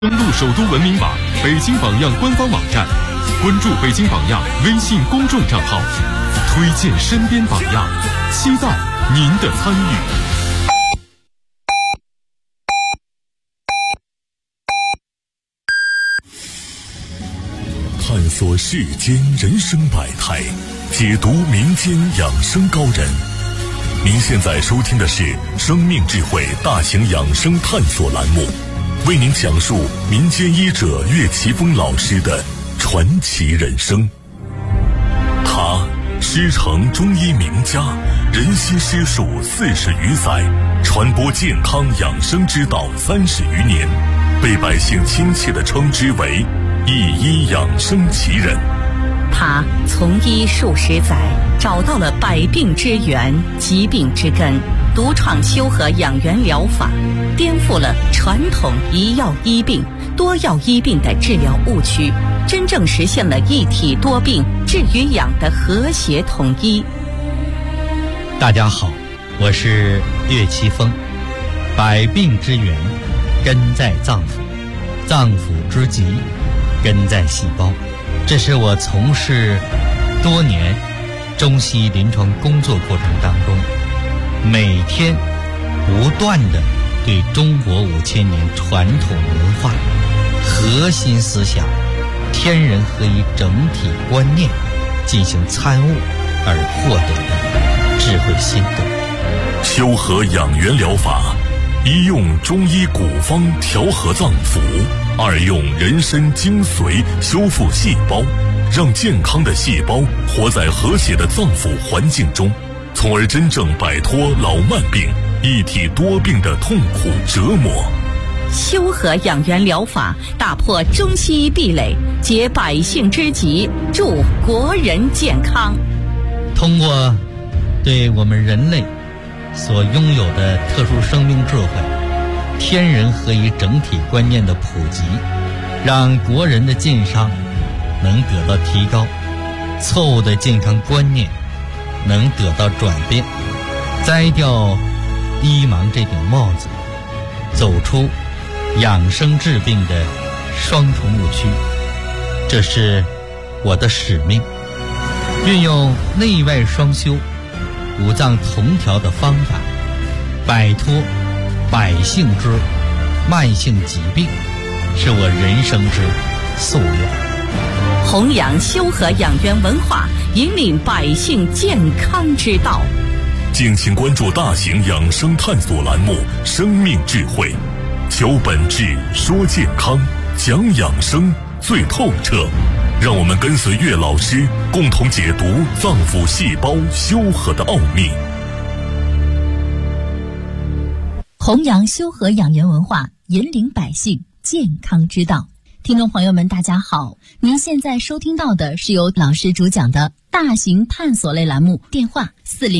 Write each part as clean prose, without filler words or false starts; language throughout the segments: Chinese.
登录首都文明网、北京榜样官方网站，关注北京榜样微信公众账号，推荐身边榜样，期待您的参与。 探索世间人生百态，解读民间养生高人。您现在收听的是生命智慧大型养生探索栏目，为您讲述民间医者岳奇峰老师的传奇人生。他师承中医名家，人心师术40余载，传播健康养生之道30余年，被百姓亲切地称之为一医养生奇人。 他从医数十载，找到了百病之源、疾病之根，独创修和养元疗法，颠覆了传统一药医病、多药医病的治疗误区，真正实现了一体多病治与养的和谐统一。 大家好，我是岳奇峰。百病之源根在脏腑，脏腑之疾根在细胞。这是我从事多年中西医临床工作过程当中，每天不断地对中国5000年传统文化核心思想天人合一整体观念进行参悟而获得的智慧心得。 修和养元疗法，一用中医古方调和脏腑，二用人参精髓修复细胞，让健康的细胞活在和谐的脏腑环境中，从而真正摆脱老慢病、一体多病的痛苦折磨。 修和养元疗法打破中西医壁垒，解百姓之急，助国人健康。 通过对我们人类所拥有的特殊生命智慧、天人合一整体观念的普及，让国人的健康能得到提高，错误的健康观念能得到转变，摘掉医盲这顶帽子，走出养生治病的双重误区。这是我的使命，运用内外双修、五脏同调的方法，摆脱百姓之慢性疾病，是我人生之夙愿。 弘扬修和养元文化，引领百姓健康之道。 敬请关注大型养生探索栏目《生命智慧》，求本质，说健康，讲养生最透彻。让我们跟随岳老师，共同解读脏腑细胞修和的奥秘。 弘扬修和养元文化，引领百姓健康之道。听众朋友们，大家好，您现在收听到的是由老师主讲的大型探索类栏目，电话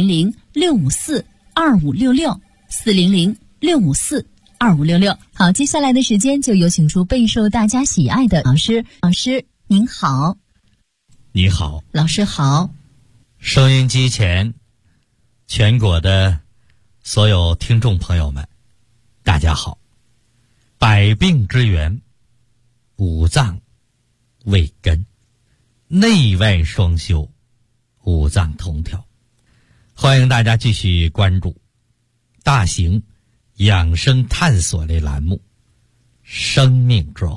400-654-2566，400-654-2566。好，接下来的时间就有请出备受大家喜爱的老师。老师您好。 你好。 老师好。 收音机前全国的所有听众朋友们，大家好。百病之源，五脏为根，内外双修，五脏同调。欢迎大家继续关注大型养生探索类栏目《生命智慧》。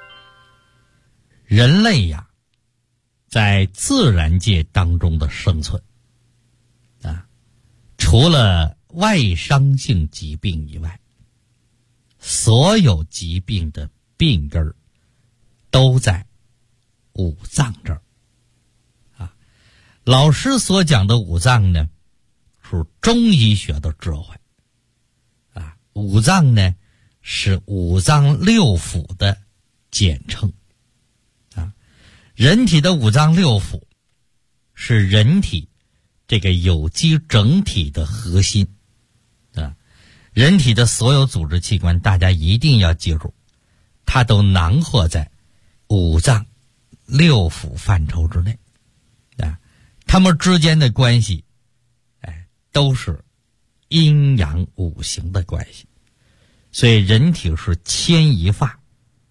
人类呀，在自然界当中的生存除了外伤性疾病以外，所有疾病的病根儿都在五脏这儿老师所讲的五脏呢，是中医学的智慧五脏呢是五脏六腑的简称人体的五脏六腑是人体这个有机整体的核心人体的所有组织器官，大家一定要记住，它都囊括在五脏六腑范畴之内它们之间的关系都是阴阳五行的关系。所以人体是牵一发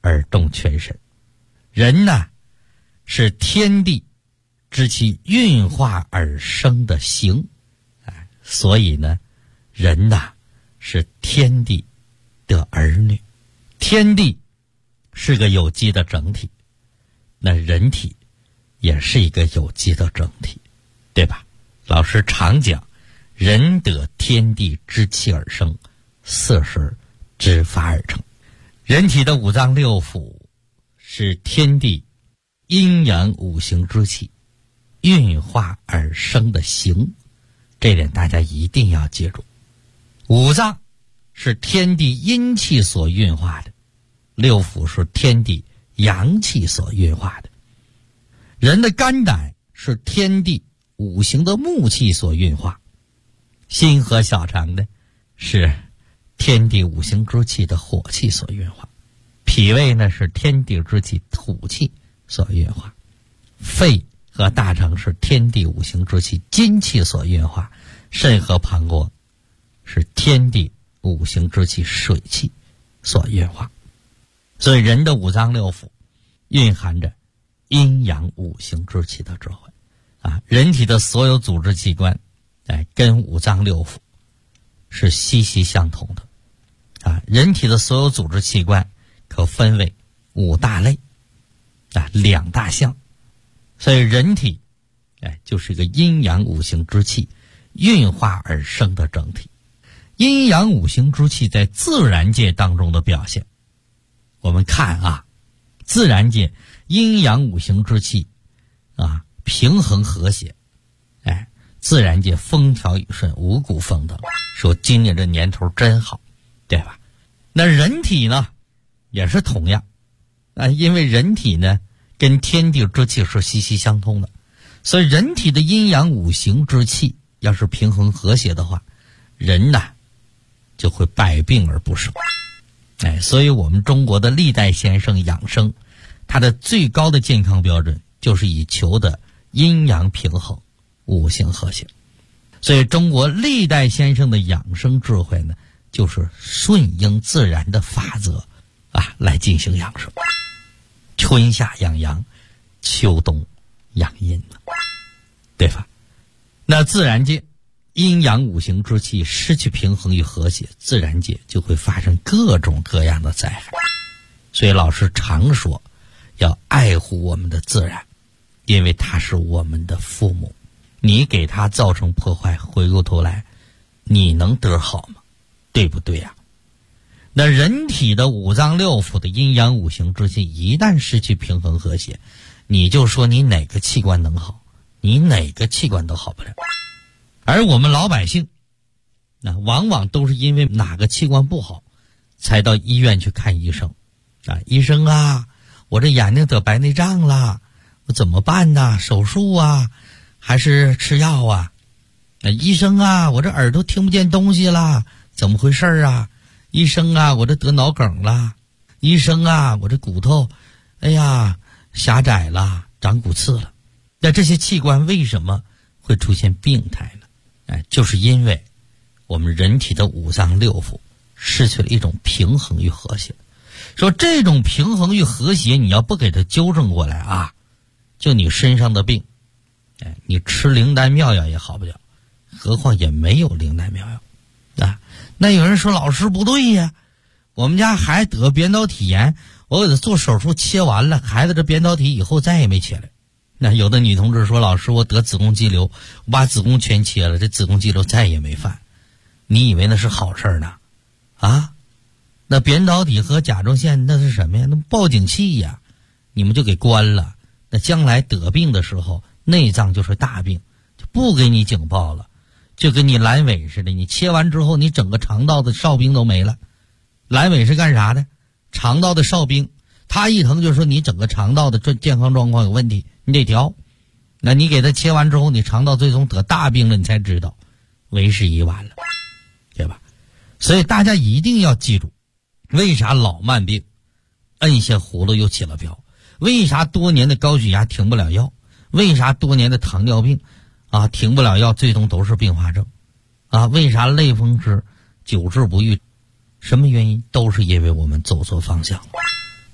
而动全身。人呢，是天地知其运化而生的形，所以呢，人呐是天地的儿女。天地是个有机的整体，那人体也是一个有机的整体，对吧？老师常讲，人得天地之气而生，色身之发而成。人体的五脏六腑是天地阴阳五行之气运化而生的形，这点大家一定要记住。五脏是天地阴气所运化的，六腑是天地阳气所运化的。人的肝胆是天地五行的木气所运化，心和小肠呢是天地五行之气的火气所运化，脾胃呢是天地之气土气所运化，肺和大肠是天地五行之气金气所运化，肾和膀胱是天地五行之气水气所运化。所以人的五脏六腑蕴含着阴阳五行之气的智慧人体的所有组织器官跟五脏六腑是息息相同的人体的所有组织器官可分为五大类两大项，所以人体就是一个阴阳五行之气运化而生的整体。阴阳五行之气在自然界当中的表现，我们看自然界阴阳五行之气平衡和谐，自然界风调雨顺，五谷丰登，说今年这年头真好，对吧？那人体呢也是同样因为人体呢跟天地之气是息息相通的，所以人体的阴阳五行之气要是平衡和谐的话，人呢就会百病而不生。所以我们中国的历代先生养生，它的最高的健康标准就是以求的阴阳平衡，五行和谐。所以中国历代先生的养生智慧呢，就是顺应自然的法则来进行养生。春夏养阳，秋冬养阴，对吧？那自然界阴阳五行之气失去平衡与和谐，自然界就会发生各种各样的灾害。所以老师常说要爱护我们的自然，因为它是我们的父母，你给它造成破坏，回过头来你能得好吗？对不对那人体的五脏六腑的阴阳五行之气一旦失去平衡和谐，你就说你哪个器官能好，你哪个器官都好不了。而我们老百姓往往都是因为哪个器官不好才到医院去看医生医生我这眼睛得白内障了，我怎么办呢？手术还是吃药医生我这耳朵听不见东西了，怎么回事医生我这得脑梗了，医生我这骨头狭窄了，长骨刺了。那这些器官为什么会出现病态呢？就是因为我们人体的五脏六腑失去了一种平衡与和谐。说这种平衡与和谐你要不给它纠正过来就你身上的病你吃灵丹妙药也好不了，何况也没有灵丹妙药那有人说老师不对呀，我们家孩子得扁桃体炎，我给他做手术切完了，孩子这扁桃体以后再也没起来。那有的女同志说老师我得子宫肌瘤，我把子宫全切了，这子宫肌瘤再也没犯。你以为那是好事呢那扁桃体和甲状腺那是什么呀？那报警器呀，你们就给关了。那将来得病的时候内脏就是大病，就不给你警报了，就跟你阑尾似的，你切完之后你整个肠道的哨兵都没了。阑尾是干啥的？肠道的哨兵，他一疼就说你整个肠道的健康状况有问题，你得调。那你给他切完之后你肠道最终得大病了，你才知道为时已晚了，对吧？所以大家一定要记住，为啥老慢病摁下葫芦又起了标？为啥多年的高血压停不了药？为啥多年的糖尿病停不了药，最终都是并发症为啥类风湿久治不愈？什么原因？都是因为我们走错方向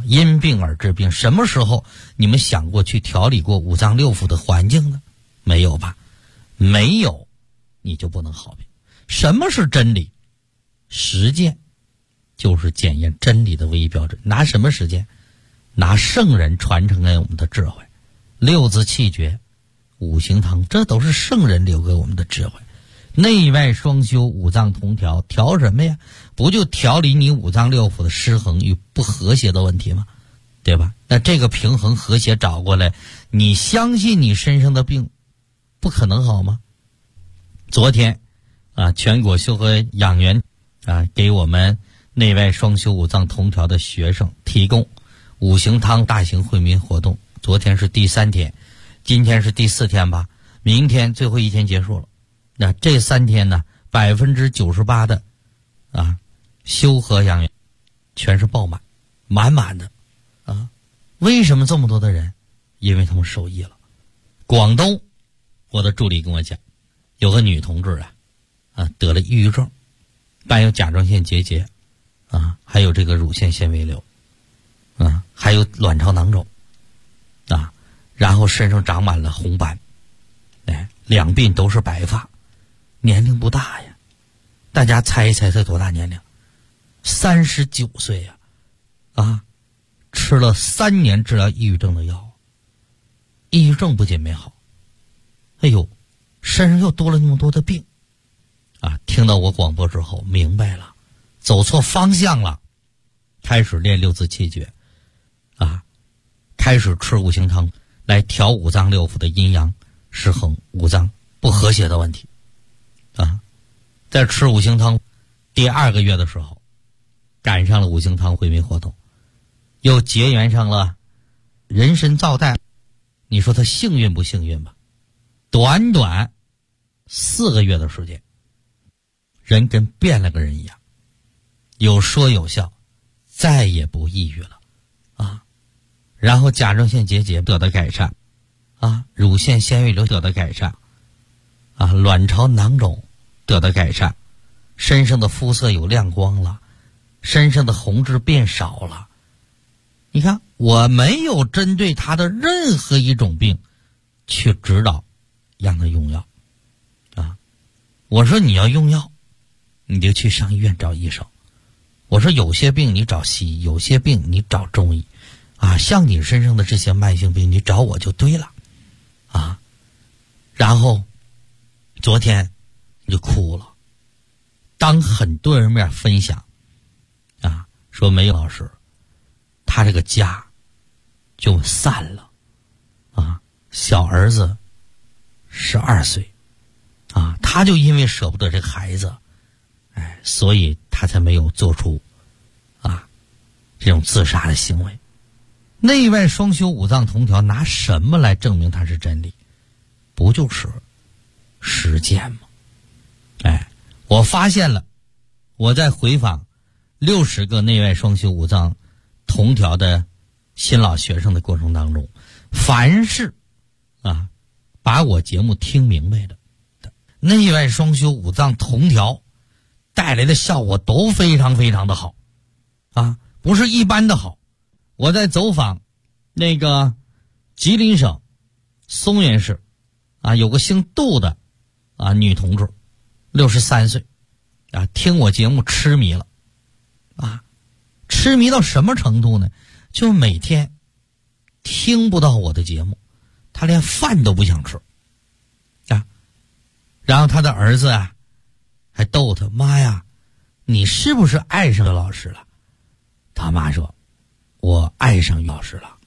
因病而治病。什么时候你们想过去调理过五脏六腑的环境呢？没有吧？没有，你就不能好病。什么是真理？实践就是检验真理的唯一标准。拿什么实践？拿圣人传承给我们的智慧，六字气诀、五行汤，这都是圣人留给我们的智慧。内外双修，五脏同调，调什么呀？不就调理你五脏六腑的失衡与不和谐的问题吗？对吧？那这个平衡和谐找过来，你相信你身上的病不可能好吗？昨天全国修和养元给我们内外双修五脏同调的学生提供五行汤大型惠民活动。昨天是第3天，今天是第4天吧，明天最后一天结束了。那这3天呢，98%的修和养元全是爆满，满满的为什么这么多的人？因为他们受益了。广东，我的助理跟我讲，有个女同志得了抑郁症，伴有甲状腺结节还有这个乳腺纤维瘤还有卵巢囊肿然后身上长满了红斑，两鬓都是白发，年龄不大呀。大家猜一猜他多大年龄？39岁呀吃了3年治疗抑郁症的药，抑郁症不仅没好，身上又多了那么多的病听到我广播之后明白了，走错方向了，开始练六字气诀开始吃五行汤来调五脏六腑的阴阳失衡、五脏不和谐的问题在吃五行汤第2个月的时候，赶上了五行汤惠民活动，又结缘上了人参皂苷。你说他幸运不幸运吧？短短4个月的时间，人跟变了个人一样，有说有笑，再也不抑郁了然后甲状腺结节得到改善乳腺纤维瘤得到改善卵巢囊肿得到改善，身上的肤色有亮光了，身上的红痣变少了。你看，我没有针对他的任何一种病去指导让他用药我说你要用药，你就去上医院找医生。我说有些病你找西医，有些病你找中医像你身上的这些慢性病，你找我就对了然后昨天就哭了，当很多人面分享说梅老师他这个家就散了小儿子12岁他就因为舍不得这个孩子所以他才没有做出这种自杀的行为。内外双修五脏同调，拿什么来证明它是真理？不就是实践吗？我发现了，我在回访60个内外双修五脏同调的新老学生的过程当中，凡是把我节目听明白的内外双修五脏同调带来的效果都非常非常的好不是一般的好。我在走访那个吉林省松原市有个姓杜的女同志，63岁听我节目痴迷了痴迷到什么程度呢？就每天听不到我的节目，她连饭都不想吃然后她的儿子还逗她，妈呀，你是不是爱上老师了？他妈说，我爱上于老师了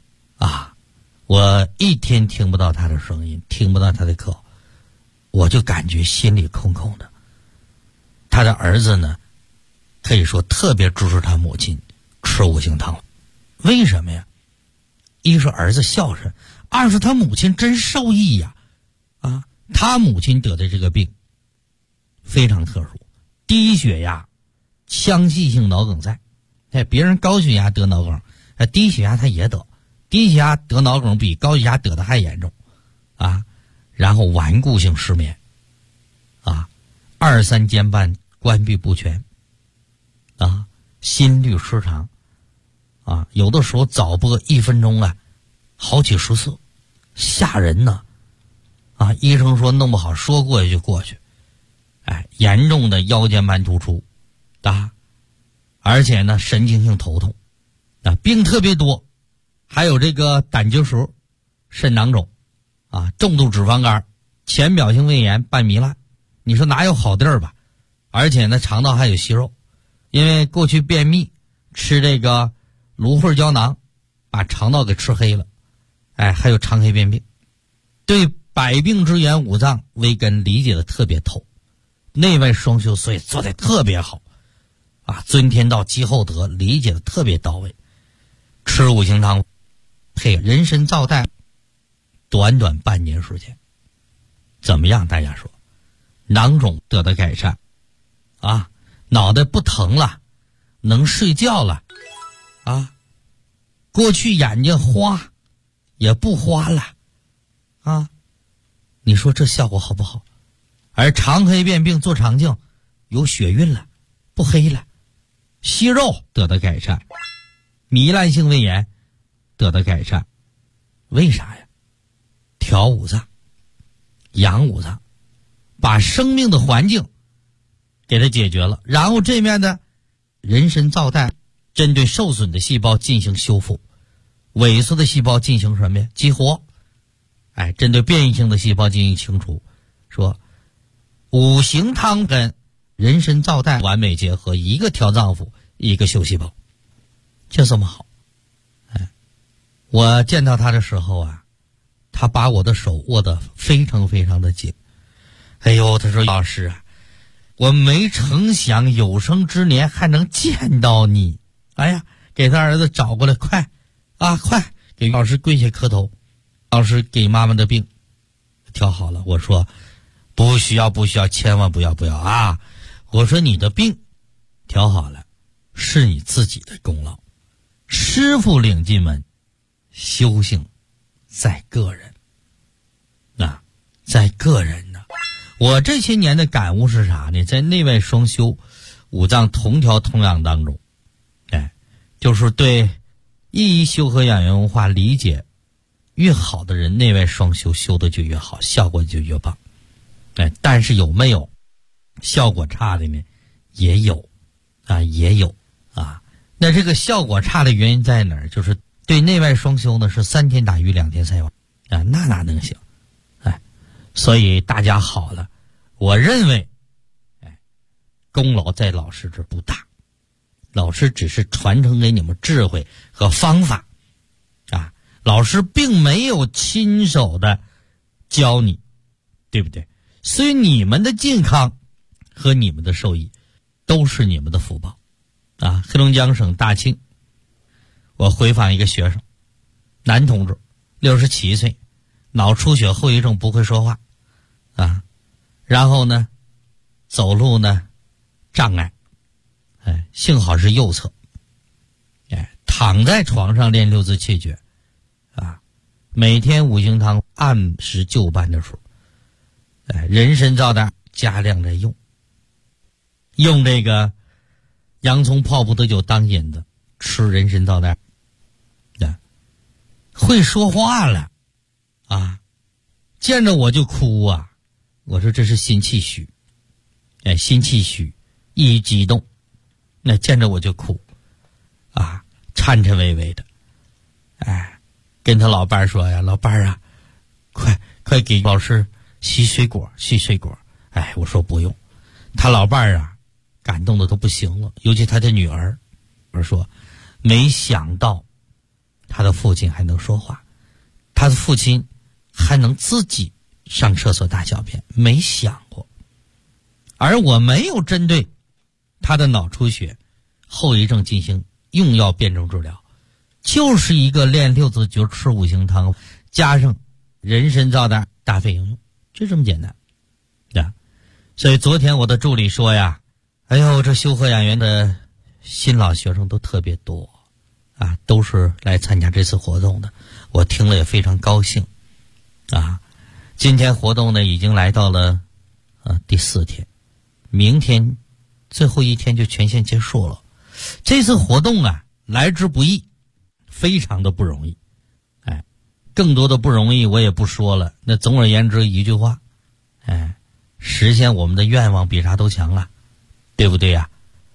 我一天听不到他的声音，听不到他的课，我就感觉心里空空的。他的儿子呢，可以说特别支持他母亲吃五行汤。为什么呀？一是儿子孝顺，二是他母亲真受益呀他母亲得的这个病非常特殊，低血压腔隙性脑梗塞。别人高血压得脑梗，低血压他也得，低血压得脑梗比高血压得的还严重然后顽固性失眠2、3间关闭不全心律失常有的时候早播1分钟啊，好几十次，吓人呢。医生说弄不好说过去就过去。严重的腰间盘突出而且呢神经性头痛病特别多，还有这个胆结石、肾囊肿重度脂肪肝、浅表性胃炎、半糜烂，你说哪有好地儿吧？而且呢肠道还有息肉，因为过去便秘吃这个芦荟胶囊把肠道给吃黑了，还有肠黑变病。对百病之源五脏微根理解的特别透，内外双修，所以做得特别好尊天道积厚德理解的特别到位。吃五行汤配人参皂苷，短短半年时间怎么样？大家说囊肿得到改善脑袋不疼了，能睡觉了过去眼睛花也不花了你说这效果好不好？而肠黑变病做肠镜有血运了，不黑了，息肉得到改善，糜烂性胃炎得到改善。为啥呀？调五脏，养五脏，把生命的环境给它解决了，然后这面的人参皂苷针对受损的细胞进行修复，萎缩的细胞进行什么呀？激活。针对变异性的细胞进行清除。说五行汤跟人参皂苷完美结合，一个调脏腑，一个修细胞，就这么好。我见到他的时候他把我的手握得非常非常的紧。他说老师我没成想有生之年还能见到你。给他儿子找过来，快给老师跪下磕头。老师给妈妈的病调好了。我说不需要，千万不要我说你的病调好了是你自己的功劳，师傅领进门，修行在个人在个人呢。我这些年的感悟是啥呢？在内外双修、五脏同调同养当中就是对一修和养元文化理解越好的人，内外双修修的就越好，效果就越棒。但是有没有效果差的呢？也有那这个效果差的原因在哪儿？就是对内外双修呢是3天打鱼2天晒网那哪能行？所以大家好了，我认为功劳在老师这不大，老师只是传承给你们智慧和方法老师并没有亲手的教你，对不对？所以你们的健康和你们的受益都是你们的福报黑龙江省大庆，我回访一个学生，男同志，67岁，脑出血后遗症，不会说话然后呢走路呢障碍幸好是右侧躺在床上练6字气诀每天五行汤按时就班的时候人参皂苷加量在用这个洋葱泡葡萄酒当引子，吃人参皂苷会说话了见着我就哭我说这是心气虚心气虚一激动见着我就哭颤颤巍巍的跟他老伴儿说老伴儿快给老师洗水果。我说不用。他老伴儿感动的都不行了，尤其他的女儿。我说没想到他的父亲还能说话，他的父亲还能自己上厕所大小便，没想过。而我没有针对他的脑出血后遗症进行用药辩证治疗，就是一个练6字诀，吃五行汤，加上人参皂苷搭配应用，就这么简单所以昨天我的助理说这修和养元的新老学生都特别多都是来参加这次活动的，我听了也非常高兴今天活动呢已经来到了第4天，明天最后一天就全线结束了。这次活动来之不易非常的不容易。更多的不容易我也不说了，那总而言之一句话，实现我们的愿望比啥都强了，对不对呀？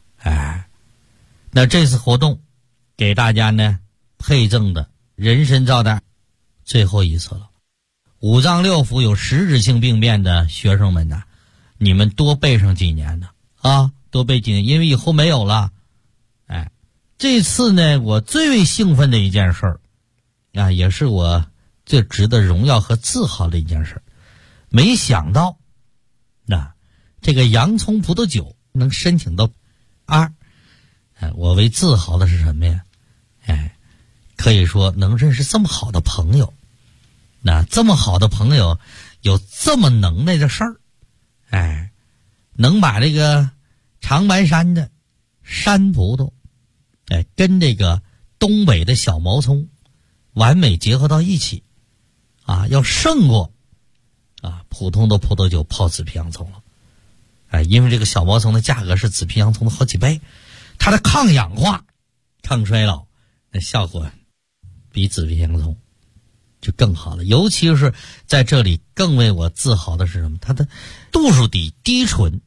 那这次活动给大家呢配赠的人参皂袋最后一次了。五脏六腑有实质性病变的学生们呢，你们多备上几年呢多备几年，因为以后没有了。这次呢我最为兴奋的一件事儿也是我最值得荣耀和自豪的一件事，没想到这个洋葱葡萄酒能申请到2，我为自豪的是什么呀？可以说能认识这么好的朋友，这么好的朋友有这么能耐的事儿，能把这个长白山的山葡萄跟这个东北的小毛葱完美结合到一起要胜过普通的葡萄酒泡紫皮洋葱了。因为这个小毛葱的价格是紫皮洋葱的好几倍，它的抗氧化抗衰老那效果比紫皮洋葱就更好了。尤其是在这里更为我自豪的是什么？它的度数低醇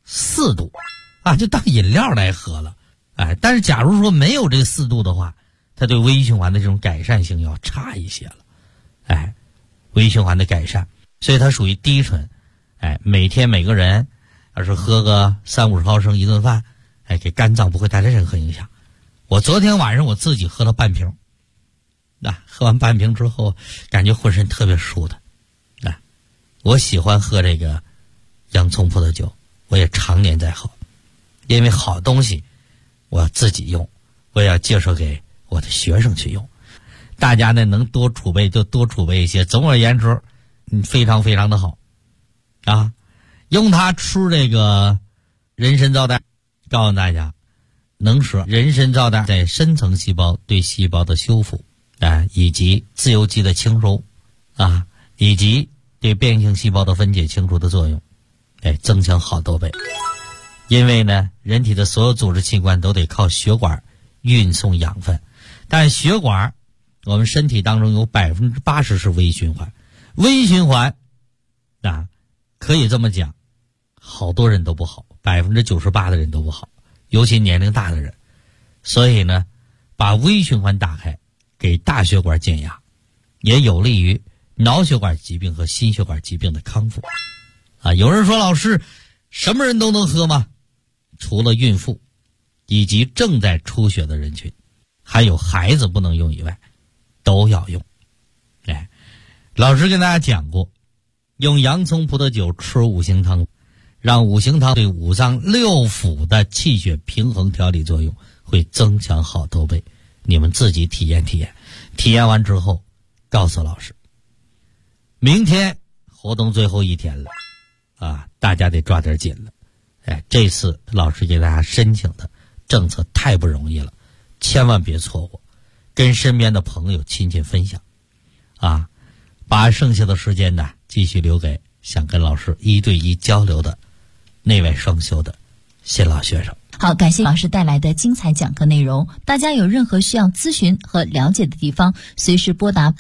4度就当饮料来喝了。但是假如说没有这4度的话，它对微循环的这种改善性要差一些了。微循环的改善，所以它属于低醇。每天每个人要是喝个30-50毫升一顿饭，给肝脏不会带来任何影响。我昨天晚上我自己喝了半瓶，喝完半瓶之后感觉浑身特别舒坦。我喜欢喝这个洋葱葡萄酒，我也常年在喝，因为好东西我要自己用，我也要介绍给我的学生去用。大家呢能多储备就多储备一些，总而言之非常非常的好用它吃这个人参皂袋，告诉大家能使人参皂袋在深层细胞对细胞的修复以及自由基的清除以及对变性细胞的分解清除的作用增强好多倍。因为呢人体的所有组织器官都得靠血管运送养分，但血管我们身体当中有80%是微循环。微循环可以这么讲，好多人都不好，98%的人都不好，尤其年龄大的人。所以呢把微循环打开，给大血管减压，也有利于脑血管疾病和心血管疾病的康复有人说老师什么人都能喝吗？除了孕妇以及正在出血的人群，还有孩子不能用以外都要用。老师跟大家讲过，用洋葱葡萄酒吃五行汤，让五行汤对五脏六腑的气血平衡调理作用会增强好多倍。你们自己体验体验，体验完之后告诉老师。明天活动最后一天了大家得抓点紧了。这次老师给大家申请的政策太不容易了，千万别错过，跟身边的朋友亲戚分享把剩下的时间呢继续留给想跟老师1对1交流的那位双休的新老学生。 好，感谢老师带来的精彩讲课内容。大家有任何需要咨询和了解的地方，随时拨打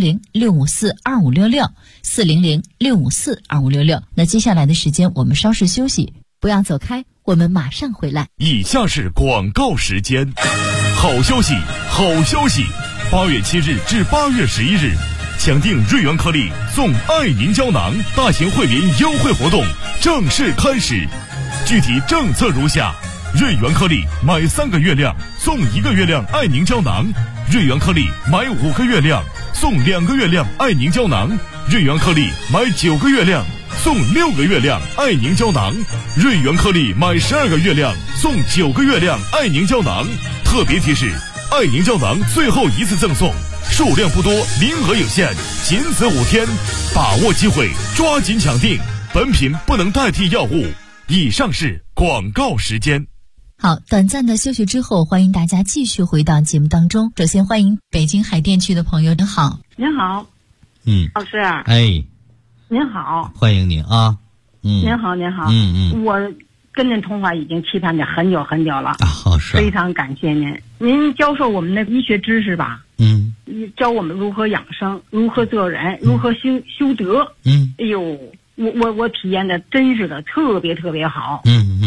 400-654-2566 400-654-2566。那接下来的时间我们稍事休息，不要走开，我们马上回来。 以下是广告时间。好消息，好消息！8月7日至8月11日，抢订瑞元颗粒送爱凝胶囊大型惠民优惠活动正式开始。具体政策如下：瑞元颗粒买3个月亮送1个月亮爱凝胶囊，瑞元颗粒买5个月亮送2个月亮爱凝胶囊，瑞元颗粒买9个月亮送6个月亮爱凝胶囊，瑞元颗粒买12个月亮送9个月亮爱凝胶囊。特别提示：爱凝胶囊最后一次赠送，数量不多，名额有限，仅此5天，把握机会，抓紧抢订。本品不能代替药物。以上是广告时间。 好，短暂的休息之后，欢迎大家继续回到节目当中。首先欢迎北京海淀区的朋友，您好。 您好，老师。 哎， 您好， 欢迎您啊。 您好，您好。我跟您通话已经期盼着很久很久了啊，好是， 非常感谢您。您教授我们的医学知识吧，教我们如何养生，如何做人，如何修德。哎呦，我体验的真是的，特别特别好。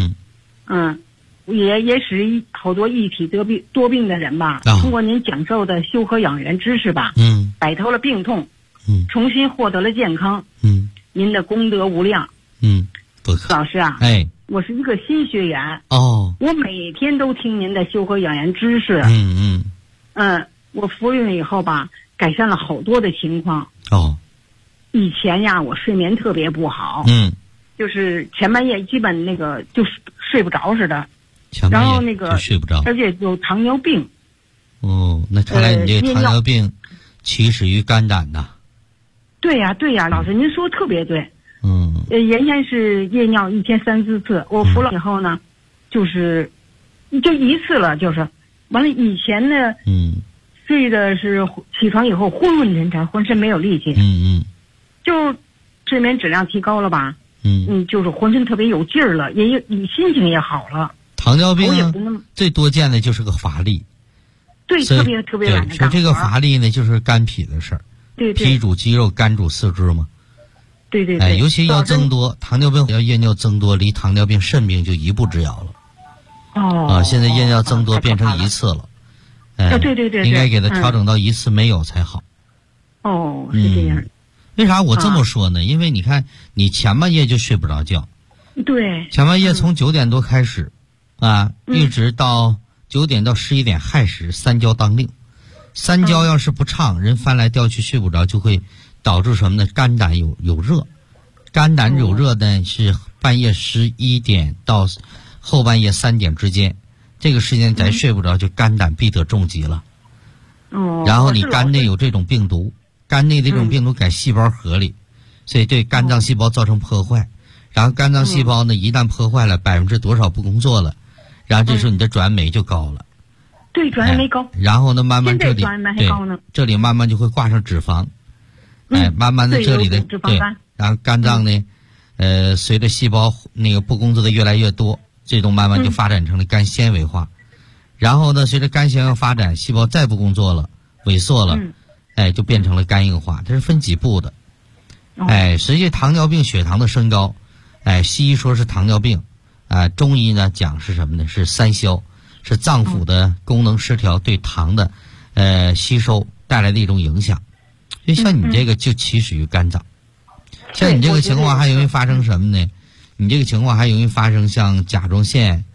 也使好多一体多病的人吧，通过您讲授的修和养元知识吧，摆脱了病痛，重新获得了健康。您的功德无量。老师啊，我是一个新学员哦，我每天都听您的修和养元知识。我服用以后吧，改善了好多的情况。哦，以前呀，我睡眠特别不好。就是前半夜基本那个就睡不着似的。然后那个睡不着， 而且有糖尿病。 哦，那看来你这个糖尿病起始于肝胆呐。 对呀，老师您说特别对。原先是夜尿1天3、4次，我服了以后呢，就一次了，就是完了。以前呢，睡的是起床以后昏昏沉沉，浑身没有力气。就睡眠质量提高了吧。就是浑身特别有劲儿了，你心情也好了。 糖尿病最多见的就是个乏力。 对，特别特别懒得干活。 这个乏力呢，就是肝脾的事儿。对，脾主肌肉，肝主四肢嘛。对。尤其要增多，糖尿病要夜尿增多，离糖尿病肾病就一步之遥了。现在夜尿增多变成1次了。对，应该给它调整到1次没有才好。 是这样。 为啥我这么说呢？因为你看，你前半夜就睡不着觉。 对。 前半夜从9点多开始，一直到9点到11点亥时，3焦当令。3焦要是不畅，人翻来调去睡不着，就会导致什么呢？肝胆有热。肝胆有热呢，是半夜11点到后半夜3点之间，这个时间咱睡不着，就肝胆必得重疾了。然后你肝内有这种病毒。肝内的这种病毒在细胞核里，所以对肝脏细胞造成破坏。然后肝脏细胞呢，一旦破坏了，% 多少不工作了，然后这时候你的转酶就高了。 对，转氨酶高。 然后呢，慢慢这里这里慢慢就会挂上脂肪。慢慢的这里的对，然后肝脏呢，随着细胞那个不工作的越来越多，这种慢慢就发展成了肝纤维化。然后呢，随着肝纤维发展，细胞再不工作了，萎缩了。就变成了肝硬化，它是分几步的。实际糖尿病血糖的升高，西医说是糖尿病，中医呢讲是什么呢？是3消，是脏腑的功能失调对糖的吸收带来的一种影响。所以像你这个就起始于肝脏，像你这个情况还容易发生什么呢？你这个情况还容易发生像甲状腺、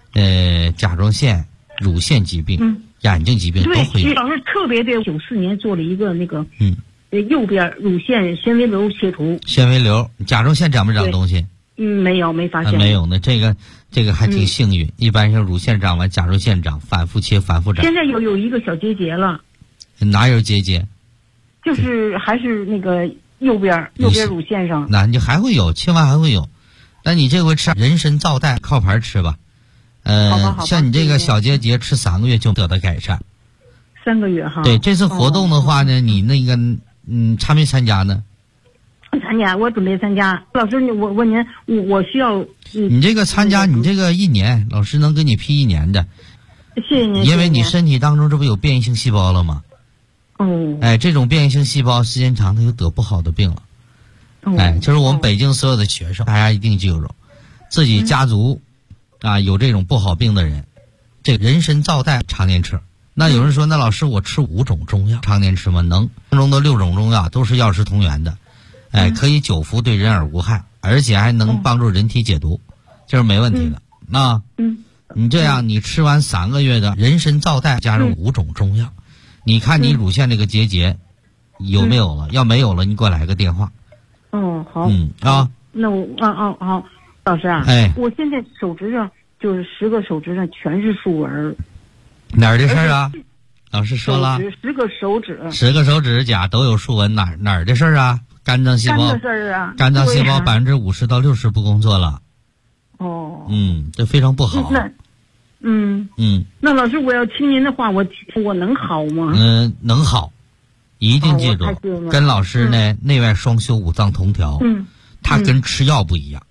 乳腺疾病。眼睛疾病都会有。 老师特别对，94年做了一个那个右边乳腺纤维瘤切除。 纤维瘤，甲状腺长不长东西？ 没有，没发现。 没有呢，这个还挺幸运。一般像乳腺长完，甲状腺长，反复切，反复长。 现在有一个小结节了。 哪有结节？ 就是还是那个右边乳腺上。 那你还会有，切完还会有。那你这回吃人参皂苷靠盘吃吧。像你这个小结节吃3个月就得到改善。 3个月哈。 对，这次活动的话呢，你那个参没参加呢？ 参加，我准备参加。老师，我问您，我需要你这个参加，你这个1年，老师能给你批1年的。 谢谢您。 因为你身体当中这不有变异性细胞了吗？这种变异性细胞时间长，它就得不好的病了。就是我们北京所有的学生，大家一定记住，自己家族。有这种不好病的人，这个人参皂苷常年吃。那有人说，那老师我吃5种中药常年吃吗？能，当中的6种中药都是药食同源的，可以久服，对人耳无害，而且还能帮助人体解毒，这是没问题的。你这样，你吃完3个月的人参皂苷加上5种中药，你看你乳腺这个结节有没有了？要没有了，你给我来个电话。 好。那我好。老师啊，我现在手指上就是10个手指上全是竖纹。 哪儿的事儿啊？老师说了 ，10个手指 ，10个手指甲都有竖纹，哪儿的事儿啊？肝脏细胞的事儿啊， 肝脏细胞50%到60%不工作了。这非常不好。 那老师，我要听您的话，我能好吗？ 能好，一定记住，跟老师呢内外双修，五脏同调。它跟吃药不一样。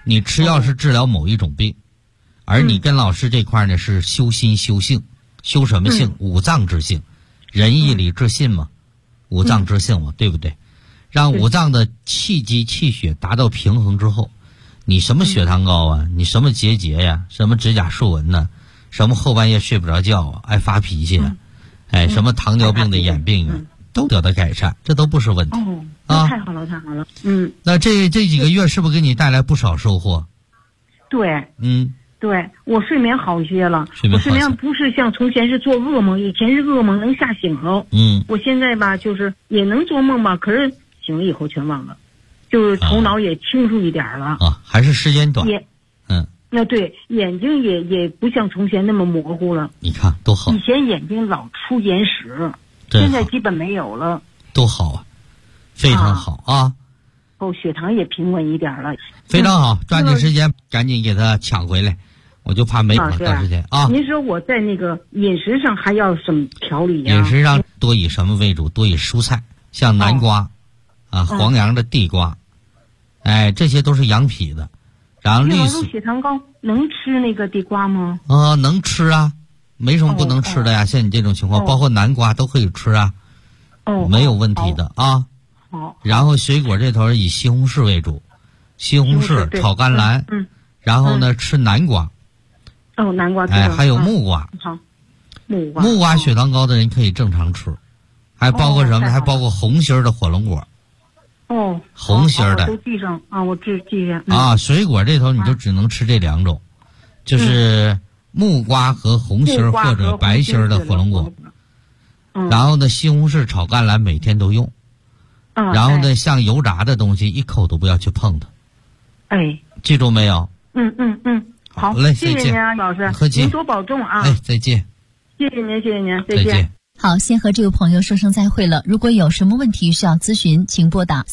你吃药是治疗某一种病，而你跟老师这块呢是修心修性，修什么性？五脏之性，仁义礼智信嘛，五脏之性嘛，对不对？让五脏的气机气血达到平衡之后，你什么血糖高啊，你什么结节呀，什么指甲竖纹呢，什么后半夜睡不着觉啊，爱发脾气啊，什么糖尿病的眼病啊，都得到改善，这都不是问题。 那太好了，太好了。 那这几个月是不是给你带来不少收获？ 对，对，我睡眠好一些了。我睡眠不是像从前是做噩梦，以前是噩梦能吓醒了。我现在吧，就是也能做梦吧，可是醒了以后全忘了，就是头脑也清楚一点了。 还是时间短。 那对，眼睛也不像从前那么模糊了。 你看多好。 以前眼睛老出眼屎，现在基本没有了。 多好啊，非常好啊。 血糖也平稳一点了。 非常好，抓紧时间赶紧给他抢回来，我就怕没有段时间啊。 您说我在那个饮食上还要什么调理呀？ 饮食上多以什么为主？多以蔬菜，像南瓜黄杨的地瓜，这些都是养脾的。然后绿色血糖高能吃那个地瓜吗？ 能吃啊，没什么不能吃的呀。像你这种情况，包括南瓜都可以吃啊，没有问题的啊。然后水果这头以西红柿为主，西红柿炒甘蓝，然后呢吃南瓜。 南瓜。 还有木瓜。木瓜血糖高的人可以正常吃，还包括什么？还包括红心的火龙果。红心的都记上啊，我记下。 水果这头你就只能吃这两种，就是木瓜和红心或者白心的火龙果。然后呢，西红柿炒甘蓝每天都用。然后呢，像油炸的东西一口都不要去碰它。记住没有？ 好嘞， 谢谢您啊，老师， 客气， 您多保重啊。 再见。 谢谢您， 再见。 好，先和这位朋友说声再会了。如果有什么问题需要咨询，请拨打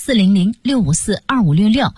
400-654-2566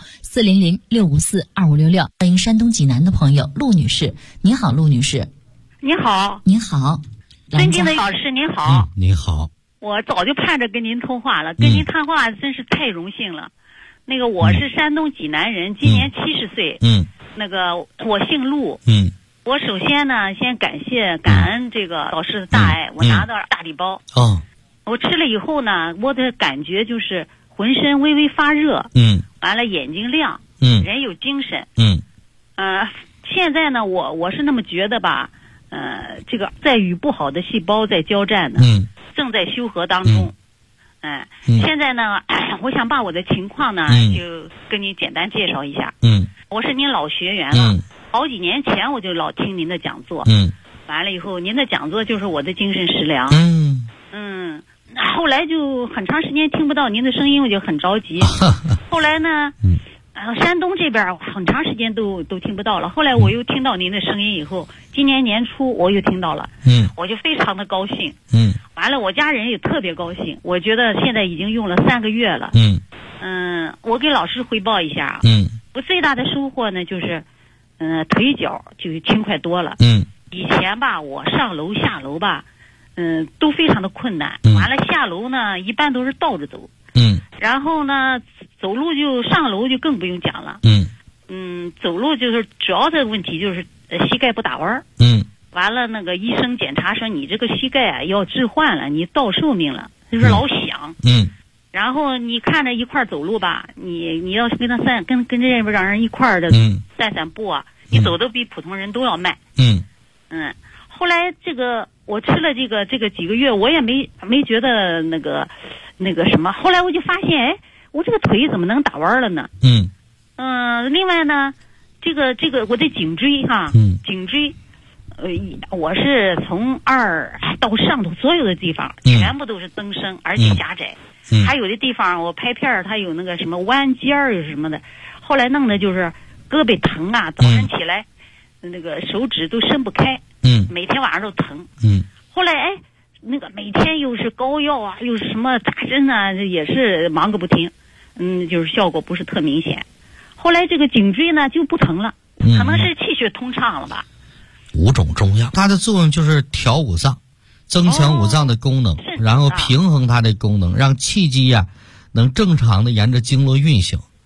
400-654-2566。欢迎山东济南的朋友陆女士，你好，陆女士。 你好。 你好， 尊敬的老师您好。 你好。 我早就盼着跟您通话了，跟您谈话真是太荣幸了。那个我是山东济南人，今年70岁。那个我姓陆。我首先呢，先感恩这个老师的大爱，我拿到大礼包。我吃了以后呢，我的感觉就是浑身微微发热。完了眼睛亮。人有精神。现在呢，我是那么觉得吧，这个在与不好的细胞在交战呢。正在修和当中。现在呢，我想把我的情况呢，就跟你简单介绍一下。我是您老学员了。好几年前我就老听您的讲座。完了以后您的讲座就是我的精神食粮。后来就很长时间听不到您的声音，我就很着急。后来呢，山东这边很长时间都听不到了。后来我又听到您的声音以后，今年年初我又听到了。我就非常的高兴。完了我家人也特别高兴。我觉得现在已经用了3个月了。我给老师汇报一下。我最大的收获呢就是腿脚就轻快多了。以前吧我上楼下楼吧都非常的困难。完了下楼呢一般都是倒着走。然后呢走路就上楼就更不用讲了。走路就是主要的问题就是膝盖不打弯。完了那个医生检查说你这个膝盖啊要置换了，你到寿命了，就是老响。然后你看着一块走路吧，你要是跟他跟这边让人一块的散步啊，你走的比普通人都要慢。后来这个我吃了这个几个月，我也没觉得那个什么。后来我就发现，我这个腿怎么能打弯了呢？另外呢，这个我的颈椎颈椎，我是从2到上头所有的地方全部都是增生，而且狭窄。还有的地方我拍片它有那个什么弯尖儿有什么的，后来弄的就是胳膊疼啊，早晨起来那个手指都伸不开。每天晚上都疼。后来那个每天又是膏药啊，又是什么打针啊，也是忙个不停。就是效果不是特明显。后来这个颈椎呢就不疼了，可能是气血通畅了吧。 5种中药，它的作用就是调五脏，增强五脏的功能，然后平衡它的功能，让气机能正常的沿着经络运行。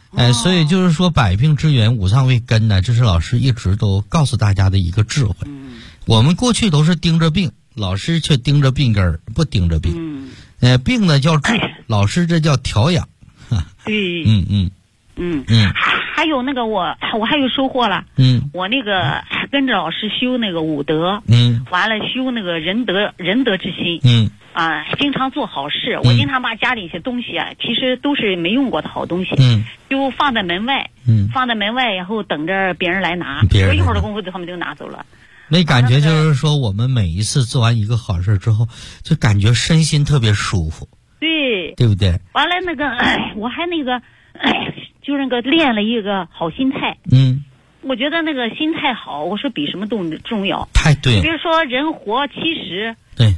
所以就是说百病之源五脏为根呢，这是老师一直都告诉大家的一个智慧。我们过去都是盯着病，老师却盯着病根儿，不盯着病。病呢叫治，老师这叫调养。 对。还有那个我还有收获了。我那个跟着老师修那个武德。完了修那个仁德之心。经常做好事。我经常把家里一些东西啊，其实都是没用过的好东西。就放在门外。放在门外，然后等着别人来拿。说一会儿的功夫，他们就拿走了。 那感觉就是说，我们每一次做完一个好事之后，就感觉身心特别舒服。 对。 对不对？ 完了那个，我还那个。就是那个练了一个好心态。我觉得那个心态好，我说比什么都重要。 太对了。 比如说人活70， 对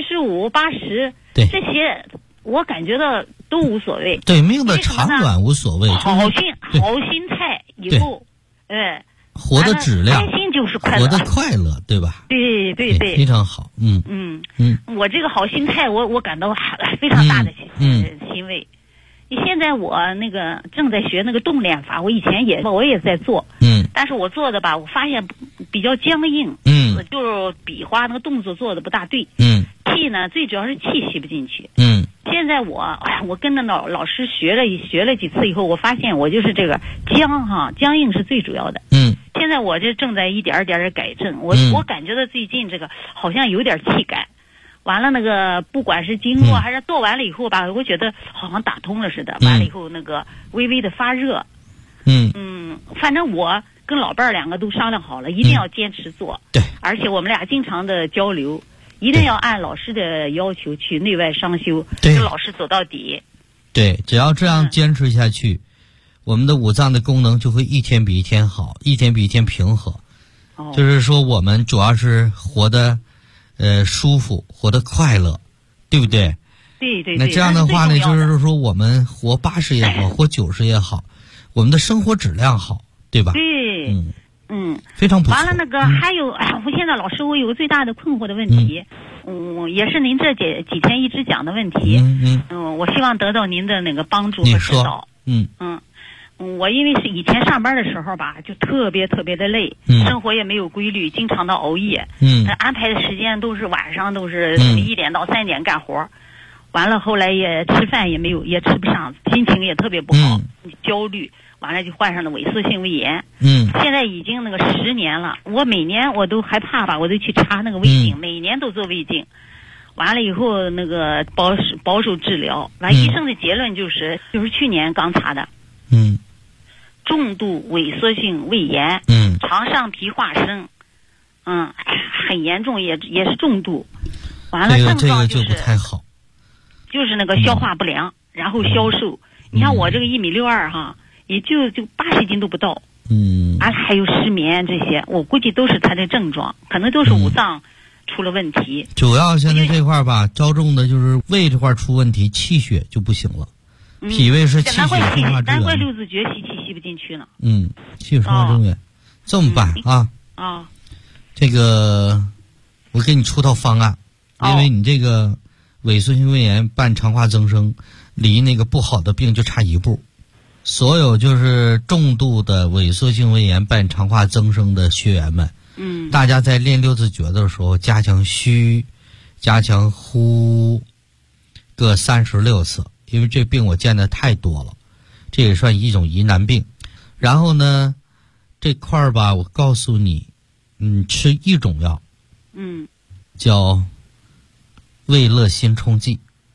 ，75、80， 对， 这些我感觉到都无所谓。 对，命的长短无所谓。 好心态以后， 活的质量， 开心就是快乐， 活的快乐，对吧？ 对， 非常好。 我这个好心态，我感到非常大的欣慰。现在我那个正在学那个动练法，我以前我也在做。但是我做的吧，我发现比较僵硬。就是笔画那个动作做的不大对。气呢，最主要是气吸不进去。现在我跟着老师学了几次以后，我发现我就是这个僵硬是最主要的。现在我这正在一点点的改正。我感觉到最近这个好像有点气感。完了那个不管是经络还是做完了以后吧，我觉得好像打通了似的。完了以后那个微微的发热。反正我跟老伴儿两个都商量好了，一定要坚持做。 对。 而且我们俩经常的交流，一定要按老师的要求去内外双修，跟老师走到底。 对，只要这样坚持下去，我们的五脏的功能就会一天比一天好，一天比一天平和。就是说我们主要是活的舒服，活得快乐，对不对？ 对。 那这样的话呢，就是说我们活80也好，活90也好，我们的生活质量好，对吧？ 对。 非常不错。 完了那个还有，我现在老师我有个最大的困惑的问题，也是您这几天一直讲的问题。我希望得到您的那个帮助和指导。我因为是以前上班的时候吧，就特别的累，生活也没有规律，经常的熬夜。安排的时间都是晚上，都是从1点到3点干活。完了后来也吃饭也没有，也吃不上，心情也特别不好，焦虑。完了就患上了萎缩性胃炎。现在已经那个10年了，我每年我都害怕吧，我都去查那个胃镜，每年都做胃镜。完了以后那个保守治疗，完医生的结论就是去年刚查的。重度萎缩性胃炎。肠上皮化生。很严重，也是重度。完了症状就不太好， 就是那个消化不良，然后消瘦。你看我这个1.62米也就80斤都不到。完了还有失眠这些，我估计都是他的症状，可能都是五脏出了问题。 主要现在这块吧，着重的就是胃这块出问题，气血就不行了。脾胃是气血生化之源， 难怪六字诀气吸不进去呢。 气血生化之源。这么办啊？这个我给你出套方案，因为你这个萎缩性胃炎伴肠化增生，离那个不好的病就差一步。所有就是重度的萎缩性胃炎伴肠化增生的学员们，大家在练六字诀的时候，加强虚，加强呼，各36次，因为这病我见的太多了，这也算一种疑难病。然后呢，这块儿吧，我告诉你，吃一种药，叫胃乐心冲剂，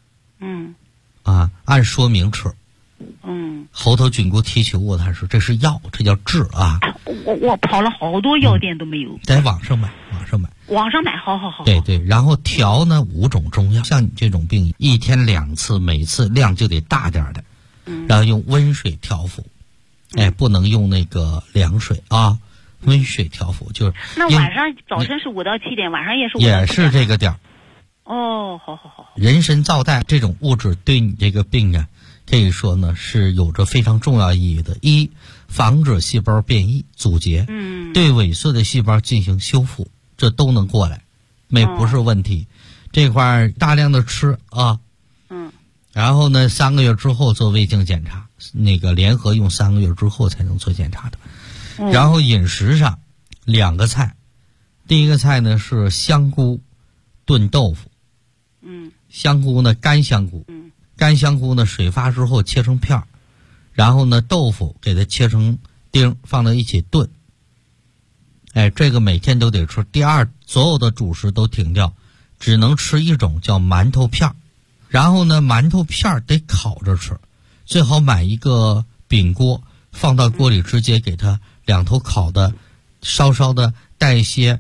按说明吃。喉头菌菇提球我他说这是药，这叫治啊。 我跑了好多药店都没有， 在网上买， 好。 对，然后调呢5种中药，像你这种病1天2次，每次量就得大点的，然后用温水调服，不能用那个凉水啊，温水调服就是。 那晚上早晨是5到7点，晚上也是5到7点。 也是这个点儿。 好。 人参皂苷这种物质对你这个病啊，可以说呢是有着非常重要意义的。一，防止细胞变异阻结，对萎缩的细胞进行修复，这都能过来，不是问题。这块大量的吃啊，然后呢3个月之后做胃镜检查， 那个联合用3个月之后才能做检查的。然后饮食上2个菜，第一个菜呢是香菇炖豆腐。香菇呢干香菇，干香菇呢水发之后切成片儿，然后呢豆腐给它切成丁放在一起炖。这个每天都得吃。第二，所有的主食都停掉，只能吃一种叫馒头片儿。然后呢馒头片儿得烤着吃，最好买一个饼锅，放到锅里直接给它2头烤的稍稍的带一些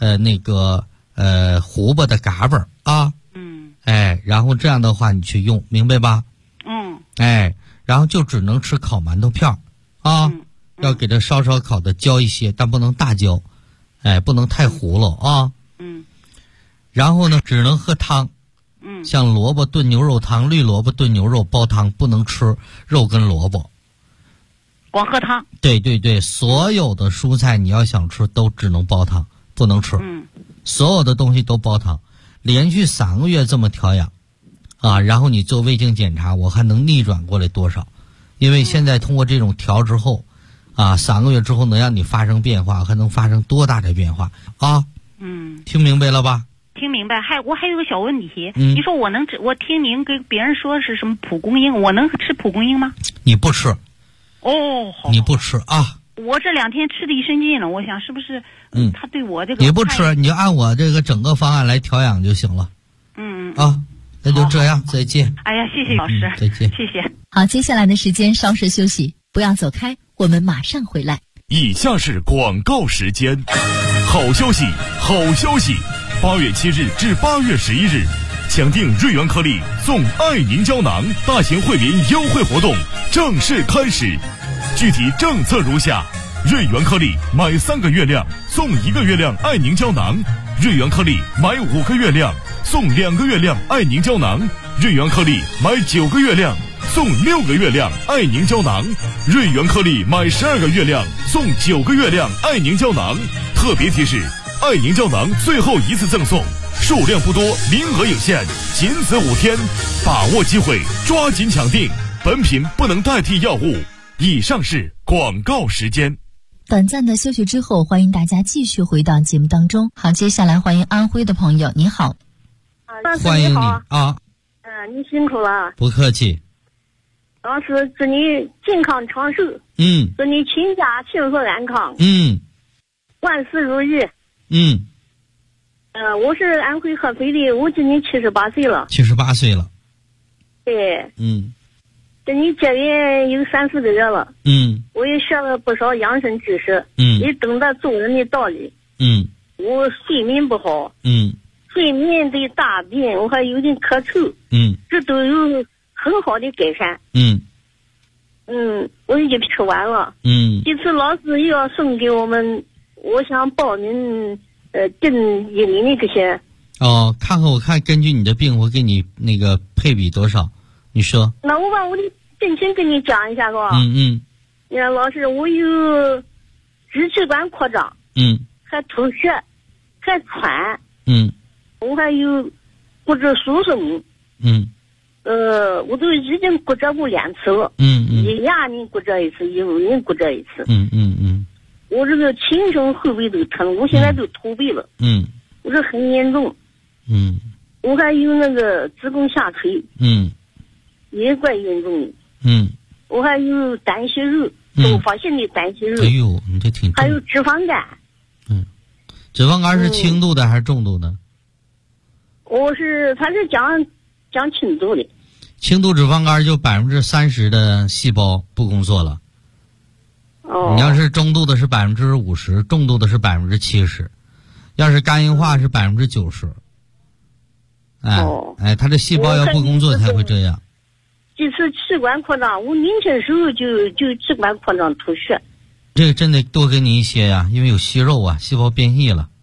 胡萝的嘎巴啊。然后这样的话你去用，明白吧？然后就只能吃烤馒头片啊，要给它稍稍烤的焦一些，但不能大焦，不能太糊了啊。然后呢只能喝汤，像萝卜炖牛肉汤、绿萝卜炖牛肉煲汤，不能吃肉跟萝卜， 光喝汤。 对对对，所有的蔬菜你要想吃都只能煲汤，不能吃。所有的东西都煲汤，连续3个月这么调养啊，然后你做胃镜检查，我还能逆转过来多少？因为现在通过这种调之后啊，3个月之后能让你发生变化，还能发生多大的变化啊？听明白了吧？ 听明白。我还有个小问题，你说我听您跟别人说是什么蒲公英，我能吃蒲公英吗？ 你不吃。 好。 你不吃啊？ 我这2天吃的一身劲了，我想是不是他对我这个你不吃，你就按我这个整个方案来调养就行了。那就这样，再见。 哎呀，谢谢老师， 再见， 谢谢。 好，接下来的时间稍事休息，不要走开，我们马上回来。 以下是广告时间。好消息，好消息！8月7日至8月11日，抢订瑞元颗粒送爱凝胶囊大型惠民优惠活动正式开始。具体政策如下：瑞元颗粒买3个月亮送1个月亮爱凝胶囊，瑞元颗粒买5个月亮送2个月亮爱凝胶囊，瑞元颗粒买9个月亮送6个月亮爱凝胶囊，瑞元颗粒买12个月亮送9个月亮爱凝胶囊。特别提示：爱凝胶囊最后一次赠送，数量不多，名额有限，仅此5天，把握机会，抓紧抢订。本品不能代替药物。以上是广告时间。 短暂的休息之后，欢迎大家继续回到节目当中。好，接下来欢迎安徽的朋友，你好。 欢迎你啊。 你辛苦了。 不客气。 老师，祝你健康长寿。祝你全家幸福安康。万事如意。我是安徽合肥的，我今年78岁了。 78岁了。 对。跟你结缘有3-4个月了。我也学了不少养生知识。也懂得做人的道理。我睡眠不好。睡眠的大便，我还有点咳嗽。这都有很好的改善。我已经吃完了。这次老师又要送给我们，我想报您订1厘米这些。 看看我看根据你的病，我给你那个配比多少。你说。那我把我的病情跟你讲一下吧。你看老师，我有支气管扩张。还吐血，还喘。我还有骨质疏松。我都已经骨折过2次了。1年你骨折一次，15年骨折一次。我这个前胸后背都疼，我现在都驼背了。我这很严重。我还有那个子宫下垂。也怪严重的。我还有胆息肉，多发性的胆息肉。 哎呦，你这挺重。 还有脂肪肝。 脂肪肝是轻度的还是重度的？ 他是讲轻度的。 轻度脂肪肝就30%的细胞不工作了。你要是中度的是50%，重度的是70%，要是肝硬化是90%。它这细胞要不工作才会这样。 这次气管扩张，我年轻时候就气管扩张吐血。 这个真得多给你一些呀，因为有息肉啊，细胞变异了。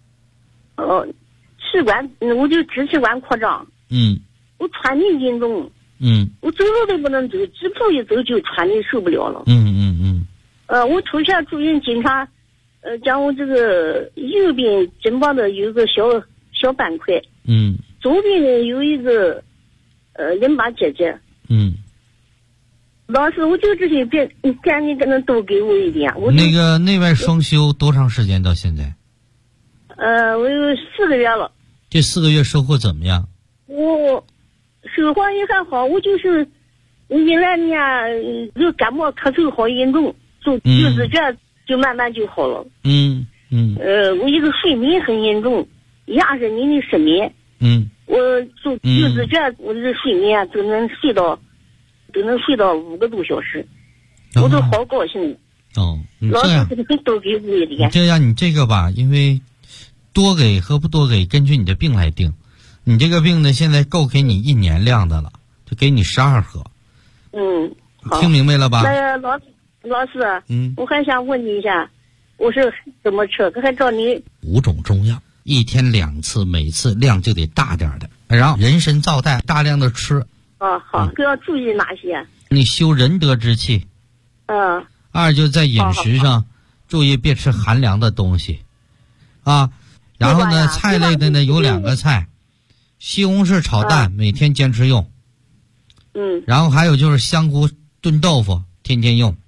气管我就支气管扩张。我喘的严重。我走路都不能走，几步一走就喘的受不了了。我吐血住院检查，讲我这个右边肩膀的有一个小斑块。左边呢有一个淋巴结节。 老师，我就这些别，赶紧跟他多给我一点。 那个内外双修多长时间到现在？ 我有4个月了。 这4个月收获怎么样？ 我收获也还好，我就是原来呢就感冒咳嗽好严重，就是这就慢慢就好了。我一个睡眠很严重，压着你的失眠。我就是这我这睡眠都能睡到5个多小时，我都好高兴。老师多给我一点。 这样你这个吧，因为多给和不多给根据你的病来定。你这个病呢，现在够给你1年量的了，就给你12盒。听明白了吧？ 那老师，我还想问你一下，我是怎么吃？还找你 5种中药，1天2次，每次量就得大点的，然后人参皂苷大量的吃。 好，这要注意哪些？ 你修仁德之气。2就在饮食上注意别吃寒凉的东西啊。然后呢，菜类的呢有2个菜，西红柿炒蛋每天坚持用。然后还有就是香菇炖豆腐天天用。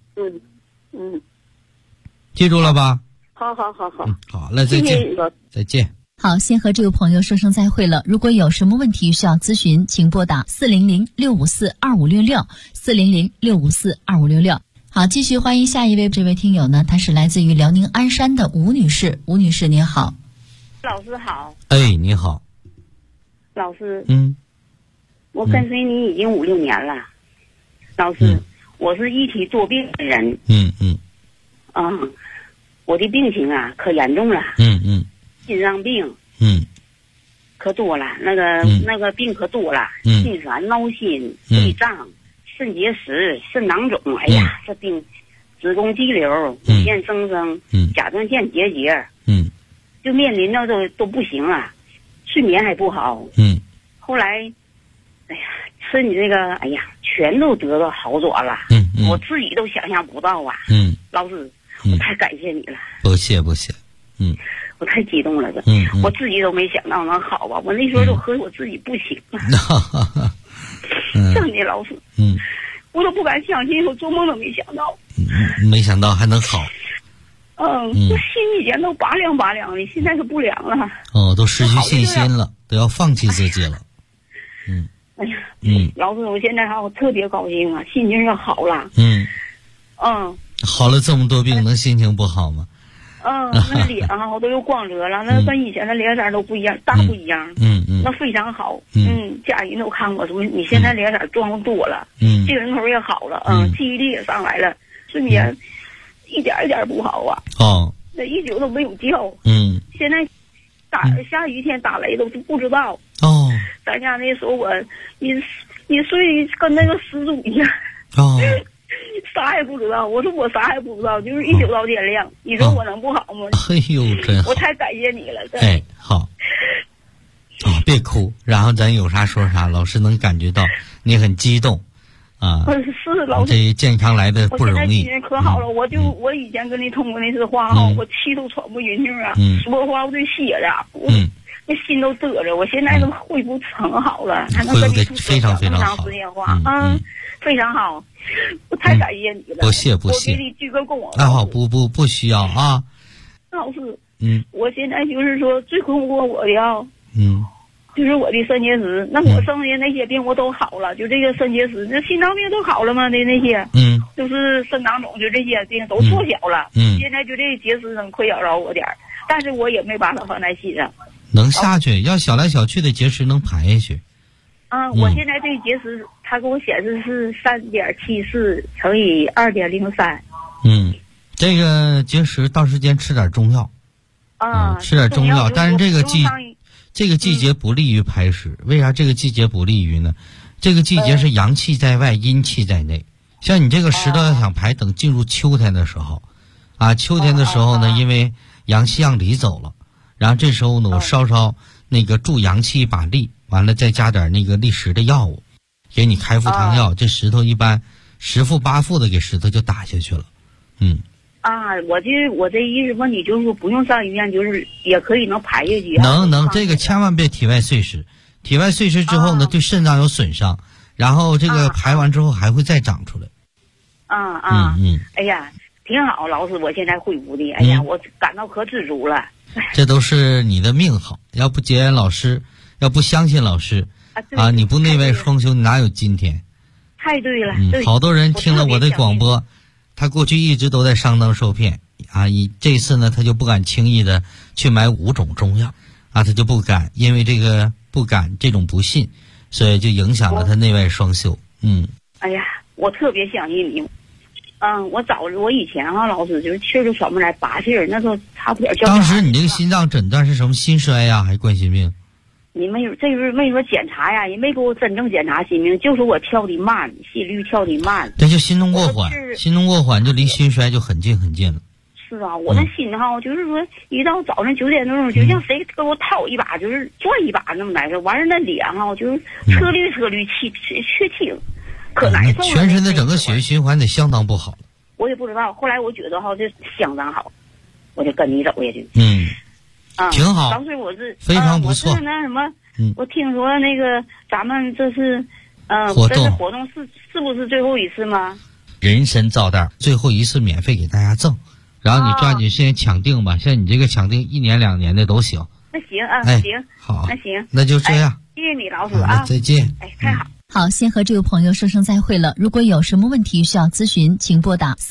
记住了吧？ 好。 好了，再见。再见。 好，先和这位朋友说声再会了。如果有什么问题需要咨询，请拨打400-654-2566 400-654-2566。好，继续欢迎下一位，这位听友呢，他是来自于辽宁鞍山的吴女士。吴女士您好。 老师好。 你好。 老师。我跟随你已经5、6年了。老师，我是一体多病的人。我的病情啊可严重了。心脏病。可多了，那个病可多了。心烦、闹心、胃胀、肾结石、肾囊肿，哎呀，这病，子宫肌瘤、乳腺增生、甲状腺结节，就面临着都不行了，睡眠还不好。后来，哎呀，吃你这个，哎呀，全都得到好转了。我自己都想象不到啊。老师，我太感谢你了。 不谢。 我太激动了，我自己都没想到能好吧？我那时候都和我自己不行了。真的，老师，我都不敢相信，我做梦都没想到。 没想到还能好。 我心以前都拔凉的，现在是不凉了。 都失去信心了，都要放弃自己了。 哎呀，老师，我现在我特别高兴啊，心情是好了。 好了这么多病，能心情不好吗？ 那脸我都有光泽了，那跟以前的脸色都不一样，大不一样。那非常好。家人都看我说你现在脸色壮多了，精神头也好了，记忆力也上来了，睡眠一点一点不好啊。那一宿都没有觉。现在下雨天打雷都不知道。咱家那说我你睡跟那个失主一样。啥也不知道，我说我啥也不知道，就是一宿到天亮，你说我能不好吗？ 真好， 我太感谢你了。 好。别哭，然后咱有啥说啥，老师能感觉到你很激动啊。 是老师， 这健康来的不容易。我现在精神可好了，我我以前跟你通过那次话我气都喘不匀气啊，说话我就歇着，我那心都得着。我现在都恢复很好了，还能跟你说非常长时间话。非常好，我太感谢你了。 不谢。 我给你鞠个躬。 好，不需要啊。 老师，我现在就是说最困惑我的就是我的肾结石。那我剩下那些病我都好了，就这个肾结石，那心脏病都好了吗？那些就是肾囊肿，就这些病都缩小了。现在就这结石能困扰着我点儿，但是我也没把它放在心上。 能下去，要小来小去的结石能排下去。 我现在这个结石，它给我显示是3.74乘以2.03。 这个结石到时间吃点中药。吃点中药，但是这个季节不利于排石。为啥这个季节不利于呢？这个季节是阳气在外，阴气在内。像你这个石头要想排，等进入秋天的时候，秋天的时候呢，因为阳气让里走了，然后这时候呢，我稍那个助阳气一把力。完了，再加点那个利石的药物，给你开腹汤药。这石头一般10副8副的给石头就打下去了。 我这意思问你就是说不用上医院，就是也可以能排下去。 能，这个千万别体外碎石。体外碎石之后呢，对肾脏有损伤，然后这个排完之后还会再长出来。 哎呀，挺好，老师，我现在恢复的，哎呀，我感到可知足了。 这都是你的命好，要不结缘老师，要不相信老师你不内外双修，你哪有今天？ 太对了， 好多人听了我的广播，他过去一直都在上当受骗这次呢，他就不敢轻易的去买5种中药他就不敢，因为这个不敢这种不信，所以就影响了他内外双修。 哎呀，我特别相信你。我以前老师就是气儿就喘不来，拔气儿，那时候差点叫。 当时你这个心脏诊断是什么？心衰呀，还是冠心病？ 你没有，这是没说检查呀，也没给我真正检查心病，就是我跳的慢，心率跳的慢。 这就心动过缓，心动过缓就离心衰就很近很近了。 是啊，我那心就是说，一到早上9点多钟，就像谁给我掏一把，就是转一把那么难受。完事那脸就是车绿气血清，可难受了。 全身的整个血液循环得相当不好。 我也不知道，后来我觉得这相当好，我就跟你走下去。 挺好。 当时我是非常不错。 我是那什么，我听说那个咱们这是活动是不是最后一次吗？ 人参皂袋最后一次免费给大家赠。然后你抓紧现在抢订吧，像你这个抢订1年2年的都行。 那行行好， 那行， 那就这样。 谢谢你老师再见。 太好。 好，先和这位朋友说声再会了。如果有什么问题需要咨询，请拨打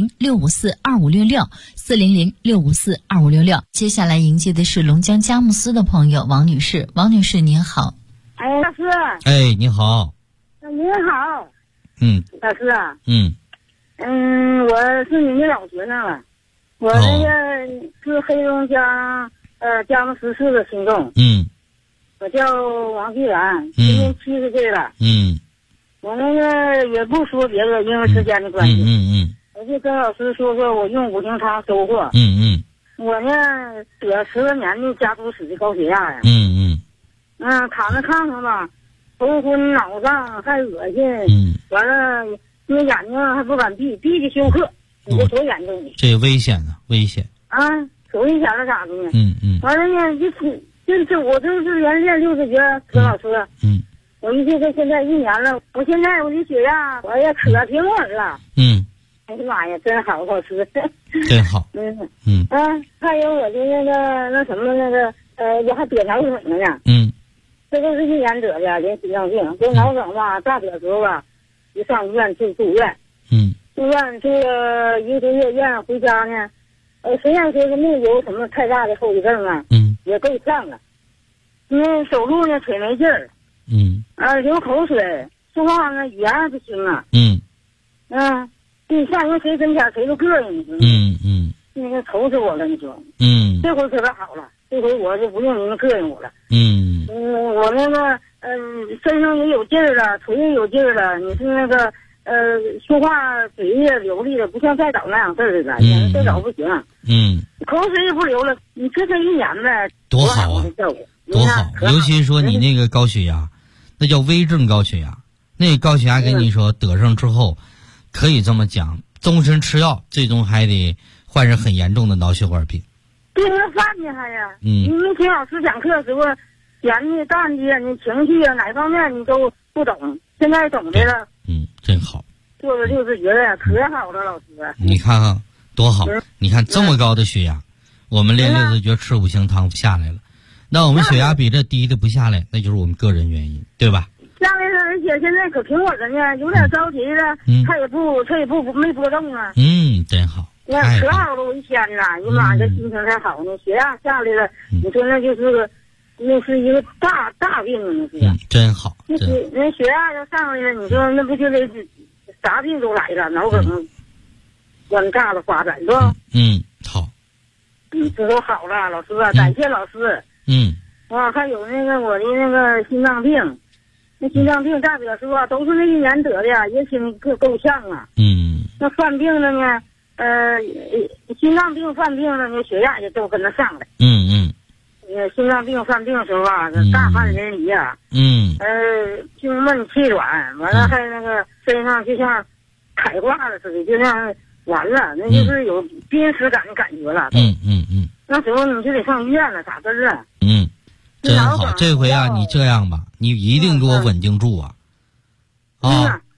400-654-2566，400-654-2566。接下来迎接的是龙江佳木斯的朋友王女士。王女士您好。 老师。 你好。 您好。老师我是你的老学生了，我这个是黑龙江佳木斯市的听众。我叫王继元，今年70岁了。我那个也不说别的，因为时间的关系。我就跟老师说我用五行汤收获。我呢得10多年的家族史的高血压呀。躺着炕上吧，头昏脑胀还恶心。完了。那眼睛还不敢闭着休克，你这多严重的！ 这危险啊，危险！ 可危险了咋的呢？完了呢，就是我就是连练60节，柯老师。我一这个现在1年了，我现在我的血压我也可平稳了。哎呀妈呀，真好，老师！ 真好。 还有我的那什么我还得脑梗呢。这都是1年得的，连心脏病，这脑梗吧，大点时候吧。一上医院就住院，住院住了1个多月院，回家呢，虽然说是没有什么太大的后遗症也够呛了。走路呢腿没劲儿，流口水，说话呢语言还不行啊。你上人谁跟前谁都膈应。那个愁死我了，你说。这回可可好了，这回我就不用你们膈应我了。我那个身上也有劲儿了，腿也有劲儿了。你是那个说话嘴也流利了，不像再早那样事儿了。再早不行。口水也不流了。你这才1年呗， 多好啊！多好，尤其说你那个高血压，那叫危症高血压。那高血压跟你说得上之后，可以这么讲，终身吃药，最终还得患上很严重的脑血管病。 对那饭呢还呀？你没听老师讲课的时候。咸的、淡的，你情绪哪方面你都不懂，现在懂的了。 真好。 做了60节了，可好了，老师。 你看看多好！你看这么高的血压，我们练60节吃5行汤下来了。那我们血压比这低的不下来，那就是我们个人原因，对吧？ 下来了，而且现在可平稳了呢，有点着急了，他也不没波动啊。 真好。 可好了，我一天呐，你妈这心情才好呢，血压下来了，你说那就是个。那是一个大病啊，那是。 真好。 那血压要上来了，你说那不就得啥病都来了，脑梗、关炸了发展是吧？ 好。 这都好了，老师啊，感谢老师。还有那个我的那个心脏病，那心脏病大表说都是那1年得的，也挺够呛啊。那犯病了呢，心脏病犯病了，那血压也都跟着上来。心脏病犯病的时候啊，大汗淋漓呀，胸闷气软，完了还那个身上就像开挂了似的，就像完了，那就是有濒死感觉了。那时候你就得上医院了，咋治啊？ 真好，这回啊，你这样吧，你一定给我稳定住啊！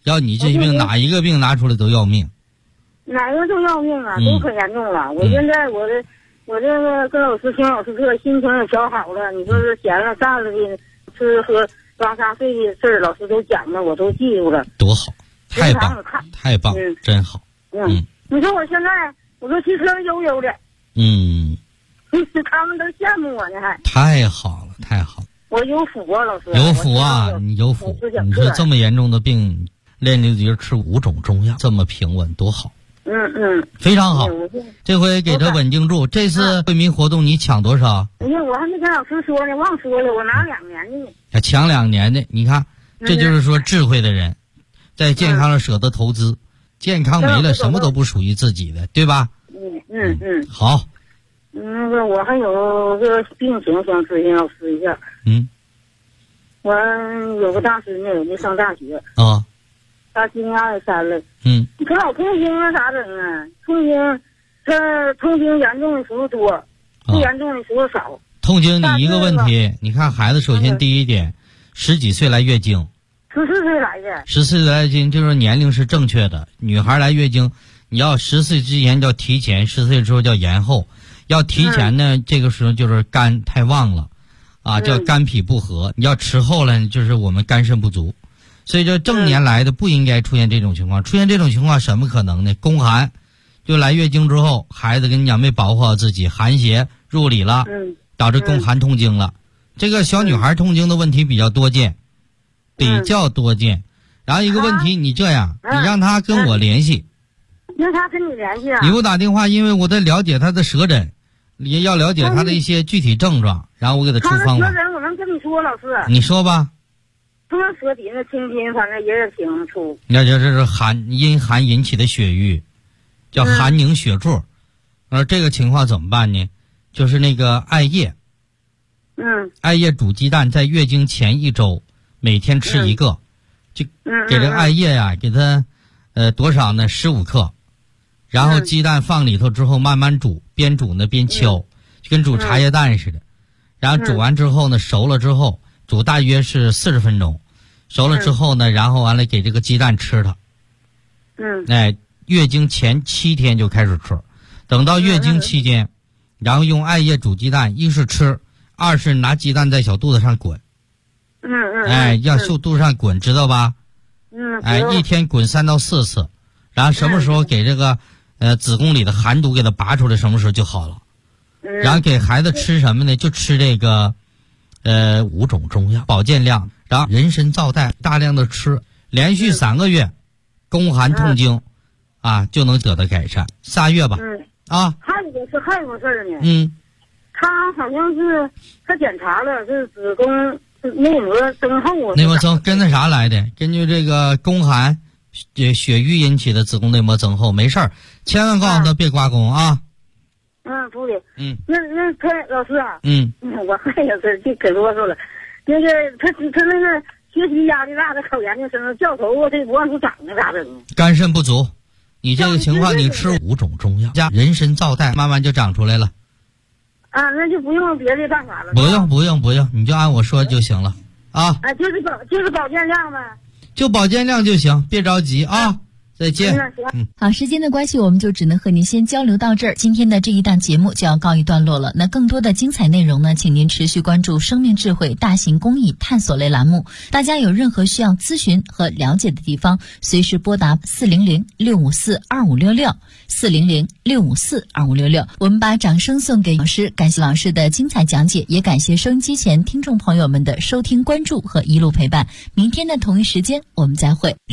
要你这病哪一个病拿出来都要命， 哪个都要命啊，都可严重了。我现在我这个跟老师听老师课，心情也调好了。你说是闲了散了的吃喝拉撒睡的事儿，老师都讲了，我都记住了。 多好，太棒，太棒，真好。 你说我现在我都骑车悠悠的。他们都羡慕我呢，还。 太好了，太好了。 我有福啊，老师。 有福啊，你有福。你说这么严重的病，练就节吃5种中药，这么平稳，多好。非常好。这回给他稳定住。这次惠民活动你抢多少？ 我还没跟老师说呢，忘说了，我拿2年的呢。 抢2年的，你看，这就是说智慧的人，在健康上舍得投资。健康没了，什么都不属于自己的，对吧？好。 那个我还有个病情想咨询老师一下。我有个大孙女也没上大学啊， 他今年23了。你可老痛经了，咋整啊？痛经，他痛经严重的时候多，不严重的时候少。 痛经你一个问题，你看孩子，首先第一点，10几岁来月经 ，14岁来的。 14岁来月经就是年龄是正确的，女孩来月经，你要10岁之前叫提前，10岁之后叫延后。要提前呢，这个时候就是肝太旺了，叫肝脾不和。你要迟后了，就是我们肝肾不足。所以这正年来的不应该出现这种情况。出现这种情况什么可能呢？宫寒，就来月经之后，孩子跟你讲没保护好自己，寒邪入里了，导致宫寒痛经了。这个小女孩痛经的问题比较多见，然后一个问题，你这样，你让她跟我联系。 让他跟你联系啊？ 你给我打电话，因为我在了解他的舌诊，也要了解他的一些具体症状，然后我给他出方法。 舌诊我能跟你说，老师。 你说吧。 他那舌底那青筋，反正也挺粗。 那就是阴寒引起的血瘀，叫寒凝血柱。这个情况怎么办呢？就是那个艾叶。艾叶煮鸡蛋，在月经前1周，每天吃1个，就给这个艾叶呀，给它多少呢？15克。然后鸡蛋放里头之后慢慢煮，边煮呢边敲，就跟煮茶叶蛋似的。然后煮完之后呢，熟了之后煮大约是40分钟，熟了之后呢，然后完了给这个鸡蛋吃它。月经前7天就开始吃，等到月经期间，然后用艾叶煮鸡蛋，一是吃，二是拿鸡蛋在小肚子上滚。要小肚子上滚，知道吧？一天滚3到4次，然后什么时候给这个子宫里的寒毒给它拔出来，什么时候就好了。然后给孩子吃什么呢？就吃这个5种中药，保健量，然后人参皂苷大量的吃，连续3个月，宫寒痛经就能得到改善。3月吧。 还有个事儿呢。他好像是他检查了，是子宫内膜增厚。 内膜增跟那啥来的？根据这个宫寒血瘀引起的子宫内膜增厚，没事儿，千万告诉他别刮宫啊。 不的。那他老师啊。我还有事就可啰嗦了。那个他那个学习压力大，他考研究生，掉头发这不往出长啊，咋整？ 肝肾不足，你这个情况你吃5种中药加人参皂苷，慢慢就长出来了。 那就不用别的办法了。 不用，你就按我说就行了啊。 就是保健量呗。 就保健量就行，别着急啊。再见。 好，时间的关系，我们就只能和您先交流到这儿。今天的这一档节目就要告一段落了。那更多的精彩内容呢，请您持续关注生命智慧大型公益探索类栏目。大家有任何需要咨询和了解的地方，随时拨打400-654-2566，400-654-2566。我们把掌声送给老师，感谢老师的精彩讲解，也感谢收音机前听众朋友们的收听、关注和一路陪伴。明天的同一时间，我们再会。